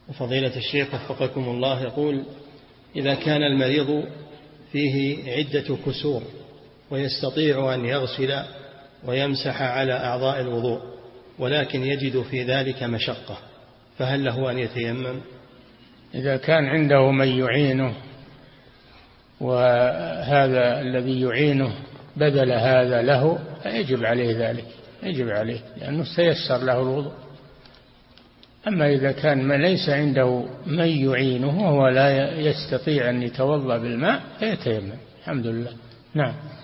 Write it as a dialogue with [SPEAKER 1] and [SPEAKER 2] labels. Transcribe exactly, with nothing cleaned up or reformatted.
[SPEAKER 1] وفضيلة الشيخ وفقكم الله يقول: إذا كان المريض فيه عدة كسور ويستطيع أن يغسل ويمسح على أعضاء الوضوء ولكن يجد في ذلك مشقة، فهل له أن يتيمم؟
[SPEAKER 2] إذا كان عنده من يعينه وهذا الذي يعينه بذل هذا له فيجب عليه ذلك، يجب عليه لأنه سيسر له الوضوء. أما إذا كان ما ليس عنده من يعينه وهو لا يستطيع أن يتوضأ بالماء فيتيمم. الحمد لله. نعم.